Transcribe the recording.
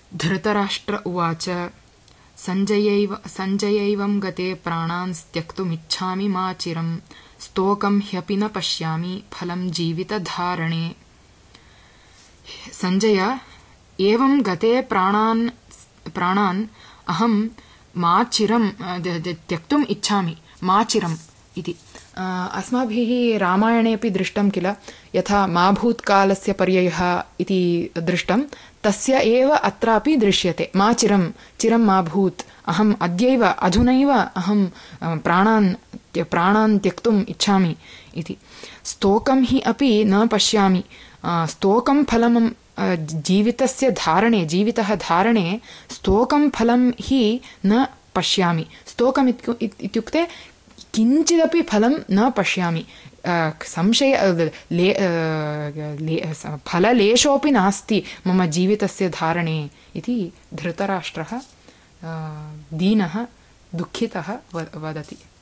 धृतराष्ट्र उवाच सञ्जयैवं गते प्राणान् त्यक्तुमिच्छामि मा चिरम् स्तोकं ह्यपि न पश्यामि फलं जीवितधारणे। संजय, एवं गते प्राणान् अहं मा चिरं त्यक्तुम् इच्छामि, मा चिरम् इति। अस्माभिः रामायणे अपि दृष्टं किल, यथा मा भूत्कालस्य पर्ययः इति दृष्टं, तस्य एव अत्रापि दृश्यते। मा चिरं मा भूत्, अहम् अद्यैव अधुनैव अहं प्राणान् त्यक्तुम् इच्छामि इति। स्तोकं हि अपि न पश्यामि, स्तोकं फलं जीवितस्य धारणे, जीवितः धारणे स्तोकं फलं हि न पश्यामि। स्तोकम् इत्युक्ते किञ्चिदपि फलं न पश्यामि, फललेशोऽपि नास्ति मम जीवितस्य धारणे इति धृतराष्ट्रः दीनः दुःखितः वदति।